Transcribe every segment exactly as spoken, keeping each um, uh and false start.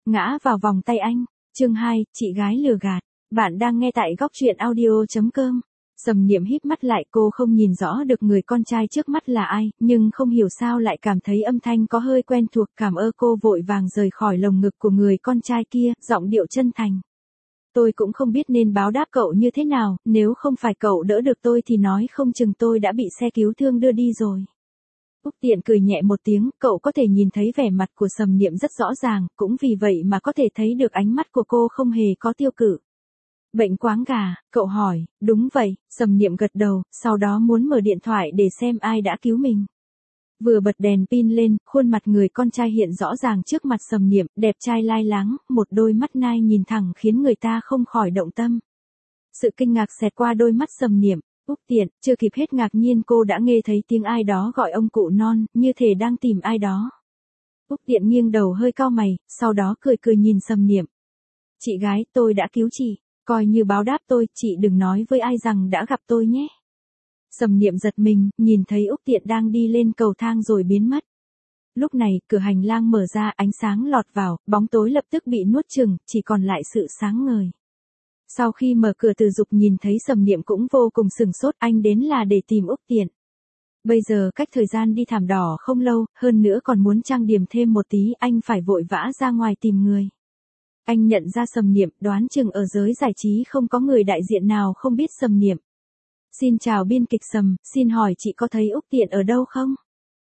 ngã vào vòng tay anh. Chương hai, chị gái lừa gạt. Bạn đang nghe tại góc truyện audio chấm com. Sầm Niệm híp mắt lại, cô không nhìn rõ được người con trai trước mắt là ai, nhưng không hiểu sao lại cảm thấy âm thanh có hơi quen thuộc. Cảm ơn. Cô vội vàng rời khỏi lồng ngực của người con trai kia, giọng điệu chân thành. Tôi cũng không biết nên báo đáp cậu như thế nào, nếu không phải cậu đỡ được tôi thì nói không chừng tôi đã bị xe cứu thương đưa đi rồi. Úc Tiện cười nhẹ một tiếng, cậu có thể nhìn thấy vẻ mặt của Sầm Niệm rất rõ ràng, cũng vì vậy mà có thể thấy được ánh mắt của cô không hề có tiêu cự. Bệnh quáng gà, cậu hỏi. Đúng vậy, Sầm Niệm gật đầu, sau đó muốn mở điện thoại để xem ai đã cứu mình. Vừa bật đèn pin lên, khuôn mặt người con trai hiện rõ ràng trước mặt Sầm Niệm, đẹp trai lai láng, một đôi mắt nai nhìn thẳng khiến người ta không khỏi động tâm. Sự kinh ngạc xẹt qua đôi mắt Sầm Niệm. Úc Tiện, chưa kịp hết ngạc nhiên cô đã nghe thấy tiếng ai đó gọi ông cụ non, như thể đang tìm ai đó. Úc Tiện nghiêng đầu hơi cau mày, sau đó cười cười nhìn Sầm Niệm. Chị gái, tôi đã cứu chị, coi như báo đáp tôi, chị đừng nói với ai rằng đã gặp tôi nhé. Sầm Niệm giật mình, nhìn thấy Úc Tiện đang đi lên cầu thang rồi biến mất. Lúc này, cửa hành lang mở ra, ánh sáng lọt vào, bóng tối lập tức bị nuốt chửng, chỉ còn lại sự sáng ngời. Sau khi mở cửa, Từ Dục nhìn thấy Sầm Niệm cũng vô cùng sửng sốt, anh đến là để tìm Úc Tiện. Bây giờ cách thời gian đi thảm đỏ không lâu, hơn nữa còn muốn trang điểm thêm một tí, anh phải vội vã ra ngoài tìm người. Anh nhận ra Sầm Niệm, đoán chừng ở giới giải trí không có người đại diện nào không biết Sầm Niệm. Xin chào biên kịch Sầm, xin hỏi chị có thấy Úc Tiện ở đâu không?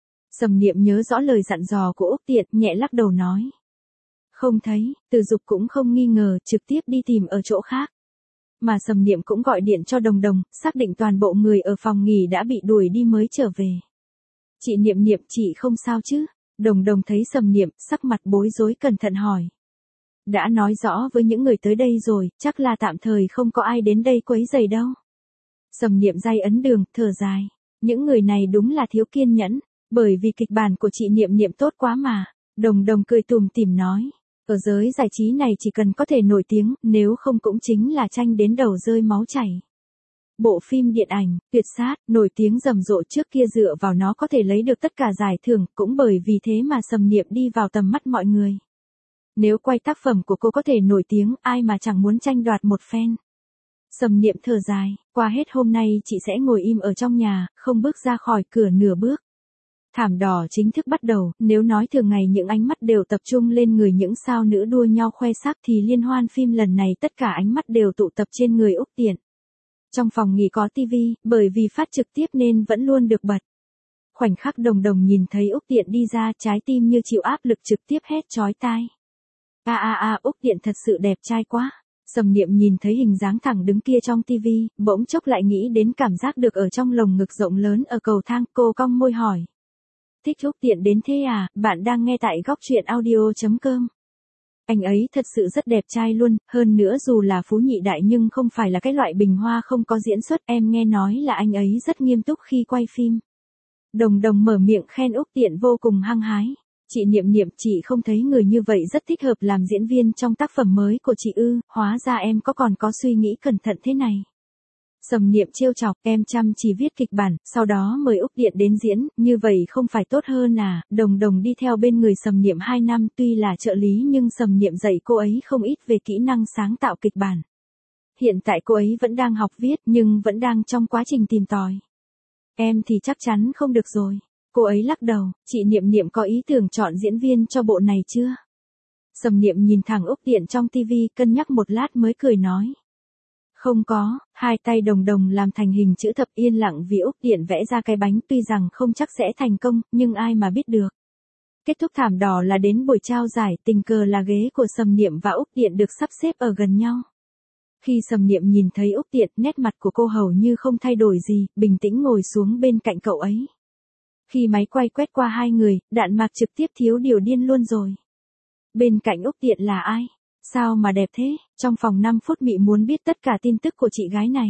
Sầm Niệm nhớ rõ lời dặn dò của Úc Tiện, nhẹ lắc đầu nói. Không thấy. Từ Dục cũng không nghi ngờ, trực tiếp đi tìm ở chỗ khác. Mà Sầm Niệm cũng gọi điện cho Đồng Đồng, xác định toàn bộ người ở phòng nghỉ đã bị đuổi đi mới trở về. Chị Niệm Niệm, chị không sao chứ? Đồng Đồng thấy Sầm Niệm, sắc mặt bối rối cẩn thận hỏi. Đã nói rõ với những người tới đây rồi, chắc là tạm thời không có ai đến đây quấy rầy đâu. Sầm Niệm day ấn đường, thở dài. Những người này đúng là thiếu kiên nhẫn, bởi vì kịch bản của chị Niệm Niệm tốt quá mà. Đồng Đồng cười tủm tỉm nói. Ở giới giải trí này chỉ cần có thể nổi tiếng, nếu không cũng chính là tranh đến đầu rơi máu chảy. Bộ phim điện ảnh, Tuyệt Sát, nổi tiếng rầm rộ trước kia dựa vào nó có thể lấy được tất cả giải thưởng, cũng bởi vì thế mà Sầm Niệm đi vào tầm mắt mọi người. Nếu quay tác phẩm của cô có thể nổi tiếng, ai mà chẳng muốn tranh đoạt một phen. Sầm Niệm thở dài, qua hết hôm nay chị sẽ ngồi im ở trong nhà, không bước ra khỏi cửa nửa bước. Thảm đỏ chính thức bắt đầu, nếu nói thường ngày những ánh mắt đều tập trung lên người những sao nữ đua nhau khoe sắc thì liên hoan phim lần này tất cả ánh mắt đều tụ tập trên người Úc Tiện. Trong phòng nghỉ có tivi, bởi vì phát trực tiếp nên vẫn luôn được bật. Khoảnh khắc Đồng Đồng nhìn thấy Úc Tiện đi ra, trái tim như chịu áp lực trực tiếp hét chói tai. A a a, Úc Tiện thật sự đẹp trai quá. Sầm Niệm nhìn thấy hình dáng thẳng đứng kia trong tivi, bỗng chốc lại nghĩ đến cảm giác được ở trong lồng ngực rộng lớn ở cầu thang, cô cong môi hỏi. Thích Úc Tiện đến thế à? Bạn đang nghe tại góc truyện audio chấm com. Anh ấy thật sự rất đẹp trai luôn, hơn nữa dù là phú nhị đại nhưng không phải là cái loại bình hoa không có diễn xuất, em nghe nói là anh ấy rất nghiêm túc khi quay phim. Đồng Đồng mở miệng khen Úc Tiện vô cùng hăng hái. Chị Niệm Niệm, chị không thấy người như vậy rất thích hợp làm diễn viên trong tác phẩm mới của chị ư? Hóa ra em có còn có suy nghĩ cẩn thận thế này. Sầm Niệm trêu chọc, em chăm chỉ viết kịch bản, sau đó mời Úc Tiện đến diễn, như vậy không phải tốt hơn à? Đồng Đồng đi theo bên người Sầm Niệm hai năm, tuy là trợ lý nhưng Sầm Niệm dạy cô ấy không ít về kỹ năng sáng tạo kịch bản. Hiện tại cô ấy vẫn đang học viết nhưng vẫn đang trong quá trình tìm tòi. Em thì chắc chắn không được rồi. Cô ấy lắc đầu, chị Niệm Niệm có ý tưởng chọn diễn viên cho bộ này chưa? Sầm Niệm nhìn thẳng Úc Tiện trong tivi, cân nhắc một lát mới cười nói. Không có, hai tay Đồng Đồng làm thành hình chữ thập yên lặng vì Úc Tiện vẽ ra cái bánh, tuy rằng không chắc sẽ thành công, nhưng ai mà biết được. Kết thúc thảm đỏ là đến buổi trao giải, tình cờ là ghế của Sầm Niệm và Úc Tiện được sắp xếp ở gần nhau. Khi Sầm Niệm nhìn thấy Úc Tiện, nét mặt của cô hầu như không thay đổi gì, bình tĩnh ngồi xuống bên cạnh cậu ấy. Khi máy quay quét qua hai người, đạn mạc trực tiếp thiếu điều điên luôn rồi. Bên cạnh Úc Tiện là ai? Sao mà đẹp thế? Trong phòng năm phút Mị muốn biết tất cả tin tức của chị gái này.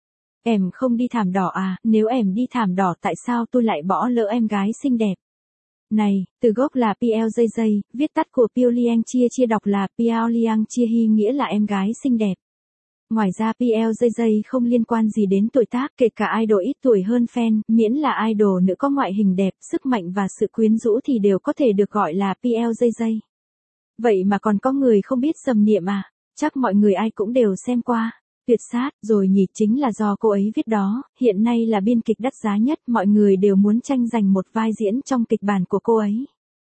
Em không đi thảm đỏ à? Nếu em đi thảm đỏ tại sao tôi lại bỏ lỡ em gái xinh đẹp? Này, từ gốc là Piao Dây Dây, viết tắt của Piao Liang Chia Chia đọc là Piao Liang Chia Hi nghĩa là em gái xinh đẹp. Ngoài ra Piao Dây Dây không liên quan gì đến tuổi tác, kể cả idol ít tuổi hơn fan, miễn là idol nữ có ngoại hình đẹp, sức mạnh và sự quyến rũ thì đều có thể được gọi là Piao Dây Dây. Vậy mà còn có người không biết Sầm Niệm à? Chắc mọi người ai cũng đều xem qua. Tuyệt sát, rồi nhỉ, chính là do cô ấy viết đó, hiện nay là biên kịch đắt giá nhất, mọi người đều muốn tranh giành một vai diễn trong kịch bản của cô ấy.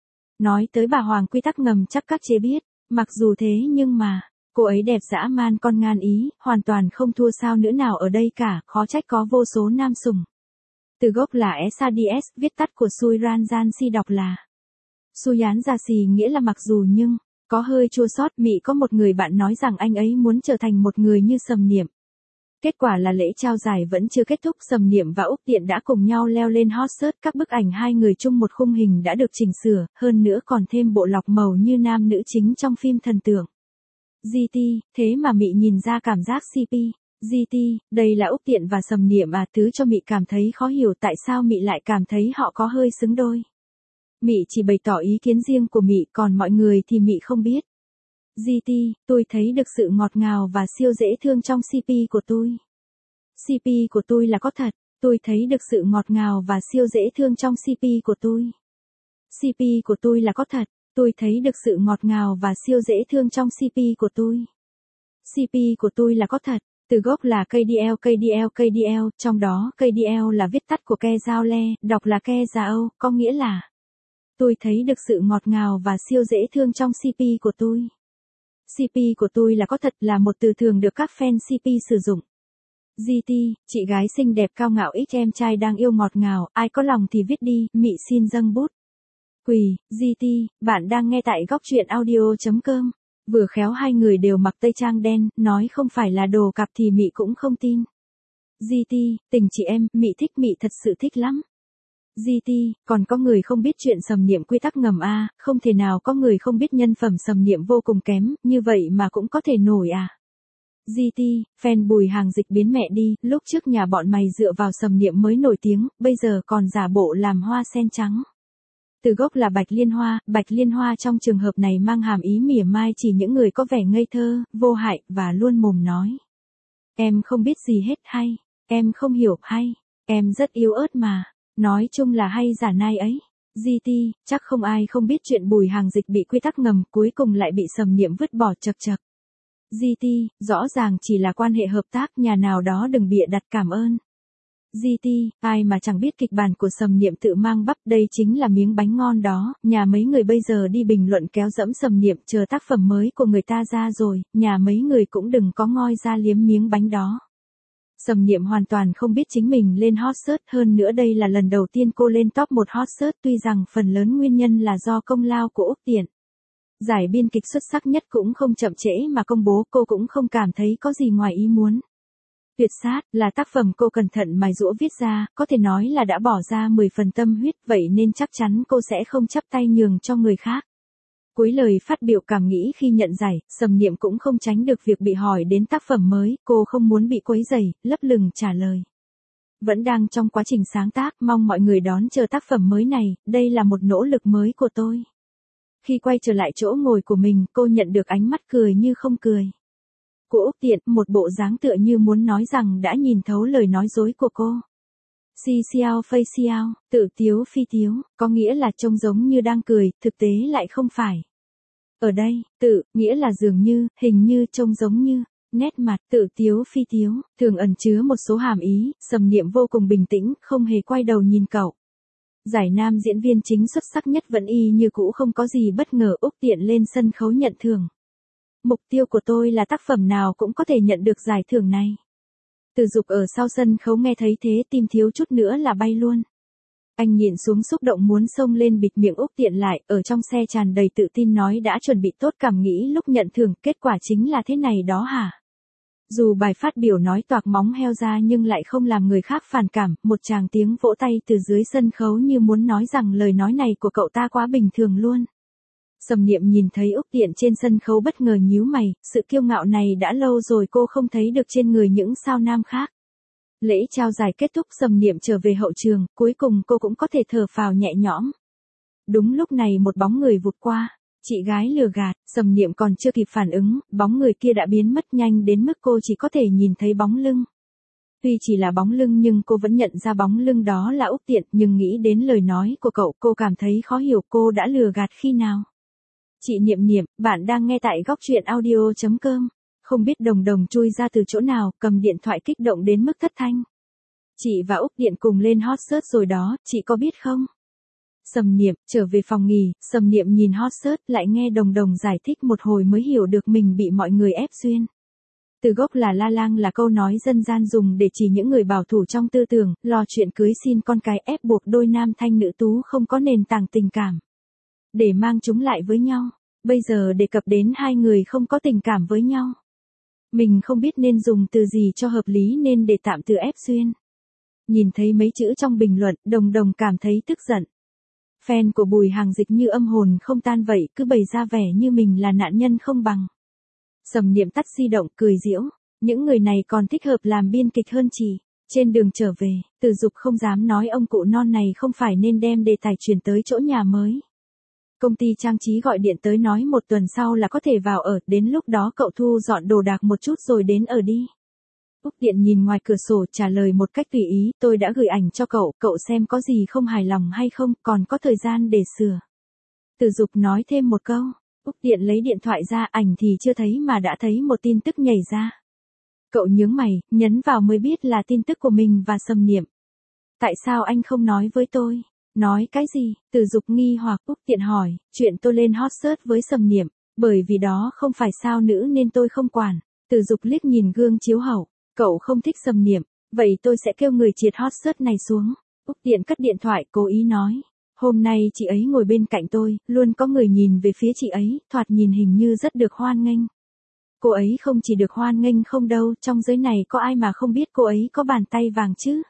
Nói tới bà Hoàng quy tắc ngầm chắc các chế biết, mặc dù thế nhưng mà, cô ấy đẹp dã man con ngan ý, hoàn toàn không thua sao nữ nào ở đây cả, khó trách có vô số nam sủng. Từ gốc là Sads, viết tắt của Suiran Jansi đọc là Suyán Gia-xì, nghĩa là mặc dù nhưng, có hơi chua xót. Mị có một người bạn nói rằng anh ấy muốn trở thành một người như Sầm Niệm. Kết quả là lễ trao giải vẫn chưa kết thúc, Sầm Niệm và Úc Tiện đã cùng nhau leo lên hot search, các bức ảnh hai người chung một khung hình đã được chỉnh sửa, hơn nữa còn thêm bộ lọc màu như nam nữ chính trong phim thần tượng. giê tê, thế mà Mị nhìn ra cảm giác xê pê. giê tê, đây là Úc Tiện và Sầm Niệm à, thứ cho Mị cảm thấy khó hiểu tại sao Mị lại cảm thấy họ có hơi xứng đôi. Mị chỉ bày tỏ ý kiến riêng của Mị, còn mọi người thì Mị không biết. giê tê, tôi thấy được sự ngọt ngào và siêu dễ thương trong xê pê của tôi. xê pê của tôi là có thật, tôi thấy được sự ngọt ngào và siêu dễ thương trong xê pê của tôi. xê pê của tôi là có thật, tôi thấy được sự ngọt ngào và siêu dễ thương trong xê pê của tôi. xê pê của tôi là có thật, từ gốc là ca đê lờ, ca đê lờ, ca đê lờ, trong đó ca đê lờ là viết tắt của Ke Giao Le, đọc là Ke Giao, có nghĩa là tôi thấy được sự ngọt ngào và siêu dễ thương trong xê pê của tôi. xê pê của tôi là có thật là một từ thường được các fan xê pê sử dụng. giê tê, chị gái xinh đẹp cao ngạo ít em trai đang yêu ngọt ngào, ai có lòng thì viết đi, Mị xin dâng bút. Quỳ, giê tê, bạn đang nghe tại góc truyện audio chấm com. Vừa khéo hai người đều mặc tây trang đen, nói không phải là đồ cặp thì Mị cũng không tin. giê tê, tình chị em, Mị thích, Mị thật sự thích lắm. giê tê, còn có người không biết chuyện Sầm Niệm quy tắc ngầm a, à, không thể nào có người không biết nhân phẩm Sầm Niệm vô cùng kém, như vậy mà cũng có thể nổi à. giê tê, fan Bùi Hàng Dịch biến mẹ đi, lúc trước nhà bọn mày dựa vào Sầm Niệm mới nổi tiếng, bây giờ còn giả bộ làm hoa sen trắng. Từ gốc là Bạch Liên Hoa, Bạch Liên Hoa trong trường hợp này mang hàm ý mỉa mai chỉ những người có vẻ ngây thơ, vô hại, và luôn mồm nói. Em không biết gì hết hay, em không hiểu hay, em rất yếu ớt mà. Nói chung là hay giả nai ấy. giê tê, chắc không ai không biết chuyện Bùi Hàng Dịch bị quy tắc ngầm, cuối cùng lại bị Sầm Niệm vứt bỏ chật chật. giê tê, rõ ràng chỉ là quan hệ hợp tác, nhà nào đó đừng bịa đặt, cảm ơn. giê tê, ai mà chẳng biết kịch bản của Sầm Niệm tự mang bắp, đây chính là miếng bánh ngon đó, nhà mấy người bây giờ đi bình luận kéo dẫm Sầm Niệm, chờ tác phẩm mới của người ta ra rồi, nhà mấy người cũng đừng có ngoi ra liếm miếng bánh đó. Sầm Niệm hoàn toàn không biết chính mình lên hot search, hơn nữa đây là lần đầu tiên cô lên top một hot search, tuy rằng phần lớn nguyên nhân là do công lao của Úc Tiện. Giải biên kịch xuất sắc nhất cũng không chậm trễ mà công bố, cô cũng không cảm thấy có gì ngoài ý muốn. Tuyệt sát, là tác phẩm cô cẩn thận mài giũa viết ra, có thể nói là đã bỏ ra mười phần tâm huyết, vậy nên chắc chắn cô sẽ không chắp tay nhường cho người khác. Cuối lời phát biểu cảm nghĩ khi nhận giải, Sầm Niệm cũng không tránh được việc bị hỏi đến tác phẩm mới, cô không muốn bị quấy rầy, lấp lửng trả lời. Vẫn đang trong quá trình sáng tác, mong mọi người đón chờ tác phẩm mới này, đây là một nỗ lực mới của tôi. Khi quay trở lại chỗ ngồi của mình, cô nhận được ánh mắt cười như không cười của Úc Tiện, một bộ dáng tựa như muốn nói rằng đã nhìn thấu lời nói dối của cô. Si xiao phây xiao, tự tiếu phi tiếu, có nghĩa là trông giống như đang cười, thực tế lại không phải. Ở đây, tự, nghĩa là dường như, hình như, trông giống như, nét mặt, tự tiếu phi tiếu, thường ẩn chứa một số hàm ý, Sầm Niệm vô cùng bình tĩnh, không hề quay đầu nhìn cậu. Giải nam diễn viên chính xuất sắc nhất vẫn y như cũ, không có gì bất ngờ. Úc Tiện lên sân khấu nhận thưởng. Mục tiêu của tôi là tác phẩm nào cũng có thể nhận được giải thưởng này. Từ Dục ở sau sân khấu nghe thấy thế, tim thiếu chút nữa là bay luôn. Anh nhìn xuống xúc động muốn xông lên bịt miệng Úc Tiện lại, ở trong xe tràn đầy tự tin nói đã chuẩn bị tốt cảm nghĩ lúc nhận thưởng, kết quả chính là thế này đó hả? Dù bài phát biểu nói toạc móng heo ra nhưng lại không làm người khác phản cảm, một tràng tiếng vỗ tay từ dưới sân khấu như muốn nói rằng lời nói này của cậu ta quá bình thường luôn. Sầm Niệm nhìn thấy Úc Tiện trên sân khấu bất ngờ nhíu mày, sự kiêu ngạo này đã lâu rồi cô không thấy được trên người những sao nam khác. Lễ trao giải kết thúc, Sầm Niệm trở về hậu trường, cuối cùng cô cũng có thể thở phào nhẹ nhõm. Đúng lúc này một bóng người vụt qua. Chị gái lừa gạt, Sầm Niệm còn chưa kịp phản ứng, bóng người kia đã biến mất nhanh đến mức cô chỉ có thể nhìn thấy bóng lưng. Tuy chỉ là bóng lưng nhưng cô vẫn nhận ra bóng lưng đó là Úc Tiện, nhưng nghĩ đến lời nói của cậu, cô cảm thấy khó hiểu, cô đã lừa gạt khi nào. Chị Niệm Niệm, bạn đang nghe tại góc truyện audio.com. Không biết Đồng Đồng chui ra từ chỗ nào, cầm điện thoại kích động đến mức thất thanh. Chị và Úc Điện cùng lên hot search rồi đó, chị có biết không? Sầm Niệm, trở về phòng nghỉ, Sầm Niệm nhìn hot search lại nghe Đồng Đồng giải thích một hồi mới hiểu được mình bị mọi người ép duyên. Từ gốc là la lang là câu nói dân gian dùng để chỉ những người bảo thủ trong tư tưởng, lo chuyện cưới xin con cái ép buộc đôi nam thanh nữ tú không có nền tảng tình cảm. Để mang chúng lại với nhau. Bây giờ đề cập đến hai người không có tình cảm với nhau. Mình không biết nên dùng từ gì cho hợp lý nên để tạm từ ép duyên. Nhìn thấy mấy chữ trong bình luận, Đồng Đồng cảm thấy tức giận. Fan của Bùi Hàng Dịch như âm hồn không tan vậy, cứ bày ra vẻ như mình là nạn nhân không bằng. Sầm Niệm tắt di động cười giễu, những người này còn thích hợp làm biên kịch hơn chị. Trên đường trở về, Từ Dục không dám nói ông cụ non này không phải nên đem đề tài chuyển tới chỗ nhà mới. Công ty trang trí gọi điện tới nói một tuần sau là có thể vào ở, đến lúc đó cậu thu dọn đồ đạc một chút rồi đến ở đi. Úc Điện nhìn ngoài cửa sổ trả lời một cách tùy ý, tôi đã gửi ảnh cho cậu, cậu xem có gì không hài lòng hay không, còn có thời gian để sửa. Từ Dục nói thêm một câu, Úc Điện lấy điện thoại ra, ảnh thì chưa thấy mà đã thấy một tin tức nhảy ra. Cậu nhướng mày, nhấn vào mới biết là tin tức của mình và Sầm Niệm. Tại sao anh không nói với tôi? Nói cái gì? Từ Dục nghi hoặc. Úc Điện hỏi, chuyện tôi lên hot search với Sầm Niệm, bởi vì đó không phải sao nữ nên tôi không quản. Từ Dục liếc nhìn gương chiếu hậu, cậu không thích Sầm Niệm, vậy tôi sẽ kêu người triệt hot search này xuống. Úc Điện cất điện thoại, cố ý nói, hôm nay chị ấy ngồi bên cạnh tôi, luôn có người nhìn về phía chị ấy, thoạt nhìn hình như rất được hoan nghênh. Cô ấy không chỉ được hoan nghênh không đâu, trong giới này có ai mà không biết cô ấy có bàn tay vàng chứ.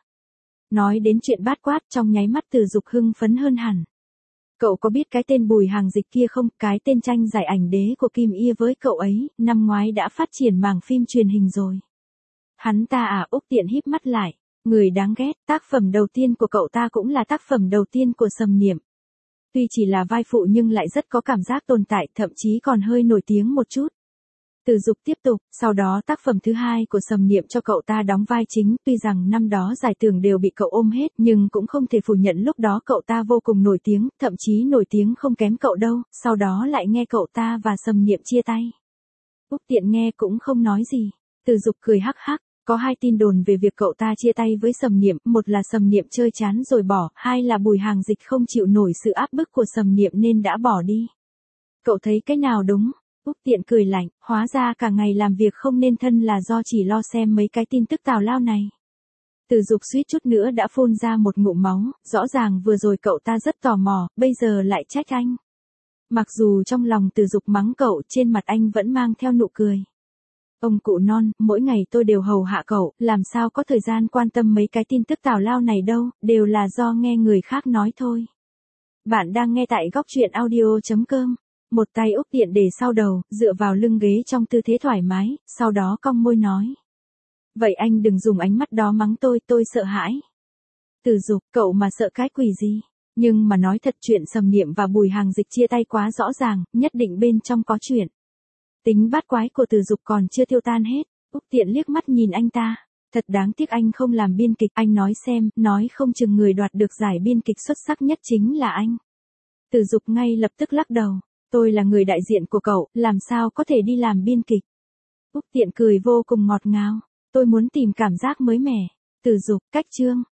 Nói đến chuyện bát quát, trong nháy mắt Từ Dục hưng phấn hơn hẳn. Cậu có biết cái tên Bùi Hàng Dịch kia không? Cái tên tranh giải ảnh đế của Kim Ia với cậu ấy, năm ngoái đã phát triển mảng phim truyền hình rồi. Hắn ta à? Úc Điện híp mắt lại, người đáng ghét, tác phẩm đầu tiên của cậu ta cũng là tác phẩm đầu tiên của Sầm Niệm. Tuy chỉ là vai phụ nhưng lại rất có cảm giác tồn tại, thậm chí còn hơi nổi tiếng một chút. Từ Dục tiếp tục, sau đó tác phẩm thứ hai của Sầm Niệm cho cậu ta đóng vai chính, tuy rằng năm đó giải thưởng đều bị cậu ôm hết, nhưng cũng không thể phủ nhận lúc đó cậu ta vô cùng nổi tiếng, thậm chí nổi tiếng không kém cậu đâu, sau đó lại nghe cậu ta và Sầm Niệm chia tay. Úc Điện nghe cũng không nói gì, Từ Dục cười hắc hắc, có hai tin đồn về việc cậu ta chia tay với Sầm Niệm, một là Sầm Niệm chơi chán rồi bỏ, hai là Bùi Hàng Dịch không chịu nổi sự áp bức của Sầm Niệm nên đã bỏ đi. Cậu thấy cái nào đúng? Úc Điện cười lạnh, hóa ra cả ngày làm việc không nên thân là do chỉ lo xem mấy cái tin tức tào lao này. Từ Dục suýt chút nữa đã phun ra một ngụm máu, rõ ràng vừa rồi cậu ta rất tò mò, bây giờ lại trách anh. Mặc dù trong lòng Từ Dục mắng cậu, trên mặt anh vẫn mang theo nụ cười. Ông cụ non, mỗi ngày tôi đều hầu hạ cậu, làm sao có thời gian quan tâm mấy cái tin tức tào lao này đâu, đều là do nghe người khác nói thôi. Bạn đang nghe tại góc truyện audio.com. Một tay Úc Điện để sau đầu, dựa vào lưng ghế trong tư thế thoải mái, sau đó cong môi nói. Vậy anh đừng dùng ánh mắt đó mắng tôi, tôi sợ hãi. Từ Dục, cậu mà sợ cái quỷ gì? Nhưng mà nói thật, chuyện Sầm Niệm và Bùi Hàng Dịch chia tay quá rõ ràng, nhất định bên trong có chuyện. Tính bát quái của Từ Dục còn chưa tiêu tan hết. Úc Điện liếc mắt nhìn anh ta. Thật đáng tiếc anh không làm biên kịch, anh nói xem, nói không chừng người đoạt được giải biên kịch xuất sắc nhất chính là anh. Từ Dục ngay lập tức lắc đầu. Tôi là người đại diện của cậu, làm sao có thể đi làm biên kịch. Úc Điện cười vô cùng ngọt ngào. Tôi muốn tìm cảm giác mới mẻ. Từ Dục, cách chương.